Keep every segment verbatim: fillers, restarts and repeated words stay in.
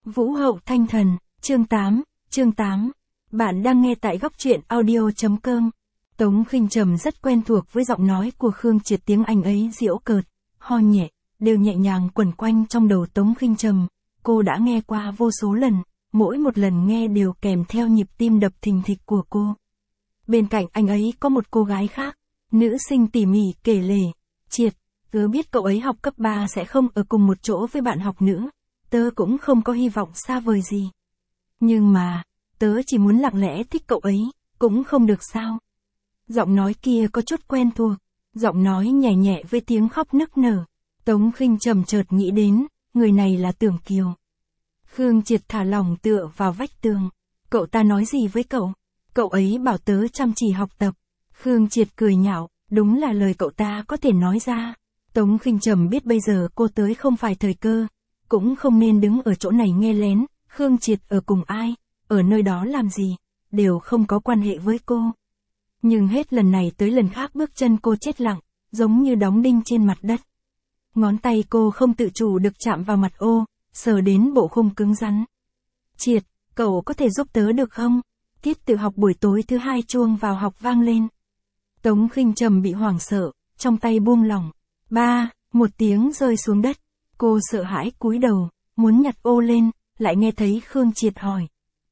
Vũ hậu thanh thần, chương tám, chương tám. Bạn đang nghe tại góc truyện audio.com. Tống Khinh Trầm rất quen thuộc với giọng nói của Khương Triệt, tiếng Anh ấy giễu cợt, ho nhẹ, đều nhẹ nhàng quẩn quanh trong đầu Tống Khinh Trầm. Cô đã nghe qua vô số lần, mỗi một lần nghe đều kèm theo nhịp tim đập thình thịch của cô. Bên cạnh anh ấy có một cô gái khác, nữ sinh tỉ mỉ kể lể, Triệt, tớ biết cậu ấy học cấp ba sẽ không ở cùng một chỗ với bạn học nữ, tớ cũng không có hy vọng xa vời gì. Nhưng mà, tớ chỉ muốn lặng lẽ thích cậu ấy, cũng không được sao. Giọng nói kia có chút quen thuộc, giọng nói nhẹ nhẹ với tiếng khóc nức nở. Tống Khinh Trầm chợt nghĩ đến, người này là Tưởng Kiều. Khương Triệt thả lỏng tựa vào vách tường. Cậu ta nói gì với cậu? Cậu ấy bảo tớ chăm chỉ học tập. Khương Triệt cười nhạo, đúng là lời cậu ta có thể nói ra. Tống Khinh Trầm biết bây giờ cô tới không phải thời cơ, cũng không nên đứng ở chỗ này nghe lén. Khương Triệt ở cùng ai, ở nơi đó làm gì, đều không có quan hệ với cô. Nhưng hết lần này tới lần khác bước chân cô chết lặng, giống như đóng đinh trên mặt đất. Ngón tay cô không tự chủ được chạm vào mặt ô, sờ đến bộ khung cứng rắn. Triệt, cậu có thể giúp tớ được không? Tiết tự học buổi tối thứ hai chuông vào học vang lên. Tống Khinh Trầm bị hoảng sợ, trong tay buông lỏng. Ba, một tiếng rơi xuống đất. Cô sợ hãi cúi đầu, muốn nhặt ô lên, lại nghe thấy Khương Triệt hỏi.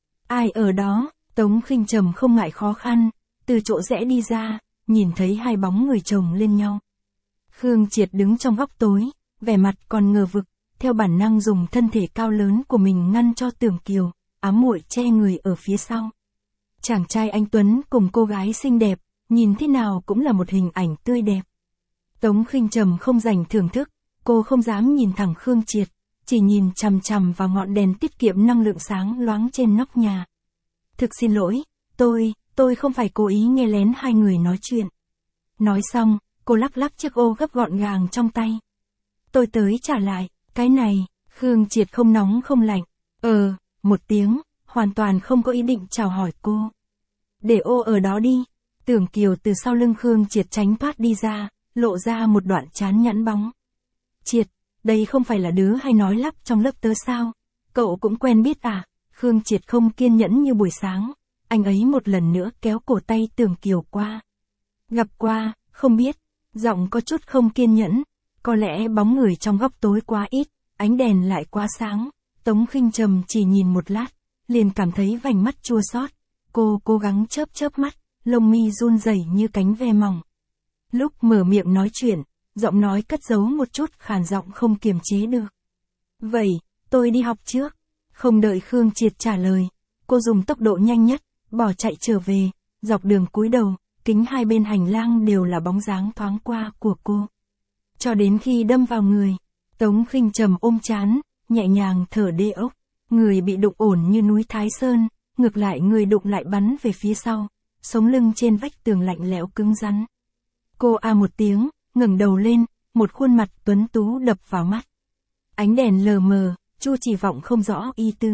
Ai ở đó? Tống Khinh Trầm không ngại khó khăn, từ chỗ rẽ đi ra, nhìn thấy hai bóng người chồng lên nhau. Khương Triệt đứng trong góc tối, vẻ mặt còn ngờ vực, theo bản năng dùng thân thể cao lớn của mình ngăn cho Tưởng Kiều, ám muội che người ở phía sau. Chàng trai anh tuấn cùng cô gái xinh đẹp, nhìn thế nào cũng là một hình ảnh tươi đẹp. Tống Khinh Trầm không dành thưởng thức, cô không dám nhìn thẳng Khương Triệt, chỉ nhìn chằm chằm vào ngọn đèn tiết kiệm năng lượng sáng loáng trên nóc nhà. Thực xin lỗi, tôi, tôi không phải cố ý nghe lén hai người nói chuyện. Nói xong, cô lắc lắc chiếc ô gấp gọn gàng trong tay. Tôi tới trả lại, cái này, Khương Triệt không nóng không lạnh. Ờ, một tiếng, hoàn toàn không có ý định chào hỏi cô. Để ô ở đó đi. Tưởng Kiều từ sau lưng Khương Triệt tránh thoát đi ra, lộ ra một đoạn trán nhẵn bóng. Triệt, đây không phải là đứa hay nói lắp trong lớp tớ sao? Cậu cũng quen biết à? Khương Triệt không kiên nhẫn như buổi sáng, anh ấy một lần nữa kéo cổ tay Tưởng Kiều qua. Gặp qua, không biết, giọng có chút không kiên nhẫn, có lẽ bóng người trong góc tối quá ít, ánh đèn lại quá sáng. Tống Khinh Trầm chỉ nhìn một lát, liền cảm thấy vành mắt chua xót. Cô cố gắng chớp chớp mắt, lông mi run rẩy như cánh ve mỏng. Lúc mở miệng nói chuyện, giọng nói cất giấu một chút khàn giọng không kiềm chế được. Vậy, tôi đi học trước. Không đợi Khương Triệt trả lời, cô dùng tốc độ nhanh nhất, bỏ chạy trở về, dọc đường cúi đầu, kính hai bên hành lang đều là bóng dáng thoáng qua của cô. Cho đến khi đâm vào người, Tống Khinh Trầm ôm trán, nhẹ nhàng thở đê ốc, người bị đụng ổn như núi Thái Sơn, ngược lại người đụng lại bắn về phía sau, sống lưng trên vách tường lạnh lẽo cứng rắn. Cô a một tiếng, ngẩng đầu lên, một khuôn mặt tuấn tú đập vào mắt. Ánh đèn lờ mờ, Chu Chỉ Vọng không rõ ý tứ.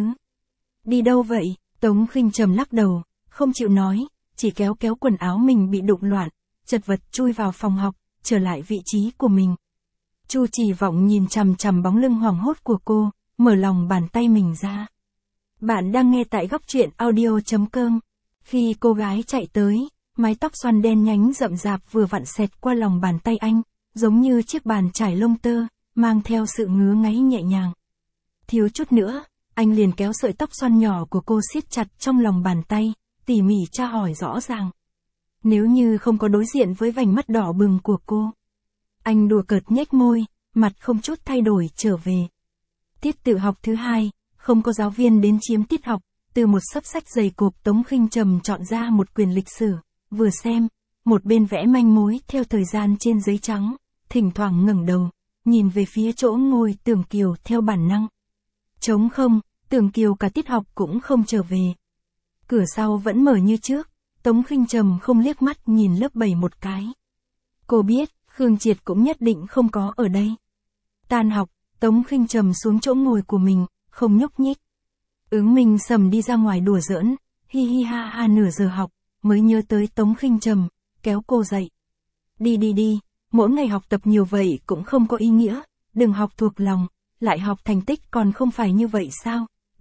Đi đâu vậy? Tống Khinh Trầm lắc đầu, không chịu nói, chỉ kéo kéo quần áo mình bị đụng loạn, chật vật chui vào phòng học, trở lại vị trí của mình. Chu Chỉ Vọng nhìn chằm chằm bóng lưng hoảng hốt của cô, mở lòng bàn tay mình ra. Bạn đang nghe tại góc truyện audio.com. Khi cô gái chạy tới, mái tóc xoăn đen nhánh rậm rạp vừa vặn xẹt qua lòng bàn tay anh, giống như chiếc bàn trải lông tơ, mang theo sự ngứa ngáy nhẹ nhàng. Thiếu chút nữa, anh liền kéo sợi tóc xoăn nhỏ của cô siết chặt trong lòng bàn tay, tỉ mỉ tra hỏi rõ ràng. Nếu như không có đối diện với vành mắt đỏ bừng của cô. Anh đùa cợt nhếch môi, mặt không chút thay đổi trở về. Tiết tự học thứ hai, không có giáo viên đến chiếm tiết học, từ một xấp sách dày cộp Tống Khinh Trầm chọn ra một quyển lịch sử, vừa xem, một bên vẽ manh mối theo thời gian trên giấy trắng, thỉnh thoảng ngẩng đầu, nhìn về phía chỗ ngồi Tưởng Kiều theo bản năng. Trống không, Tưởng Kiều cả tiết học cũng không trở về. Cửa sau vẫn mở như trước, Tống Khinh Trầm không liếc mắt nhìn lớp bảy một cái. Cô biết, Khương Triệt cũng nhất định không có ở đây. Tan học, Tống Khinh Trầm xuống chỗ ngồi của mình, không nhúc nhích. Ứng Minh Sầm đi ra ngoài đùa giỡn, hi hi ha ha nửa giờ học, mới nhớ tới Tống Khinh Trầm, kéo cô dậy. Đi đi đi, mỗi ngày học tập nhiều vậy cũng không có ý nghĩa, đừng học thuộc lòng, lại học thành tích còn không phải như vậy sao,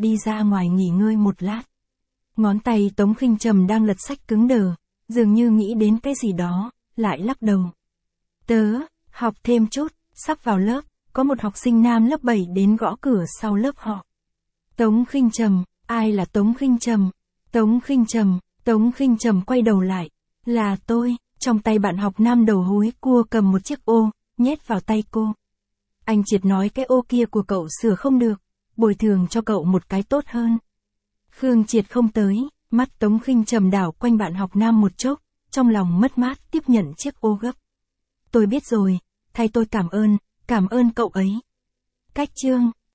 đi ra ngoài nghỉ ngơi một lát. Ngón tay Tống Khinh Trầm đang lật sách cứng đờ, dường như nghĩ đến cái gì đó, lại lắc đầu. Tớ, học thêm chút, sắp vào lớp, có một học sinh nam lớp bảy đến gõ cửa sau lớp họ. Tống Khinh Trầm, ai là Tống Khinh Trầm? Tống Khinh Trầm, Tống Khinh Trầm quay đầu lại. Là tôi, trong tay bạn học nam đầu húi cua cầm một chiếc ô, nhét vào tay cô. Anh Triệt nói cái ô kia của cậu sửa không được, bồi thường cho cậu một cái tốt hơn. Khương Triệt không tới, mắt Tống Khinh Trầm đảo quanh bạn học nam một chốc, trong lòng mất mát tiếp nhận chiếc ô gấp. Tôi biết rồi, thay tôi cảm ơn, cảm ơn cậu ấy. Cách chương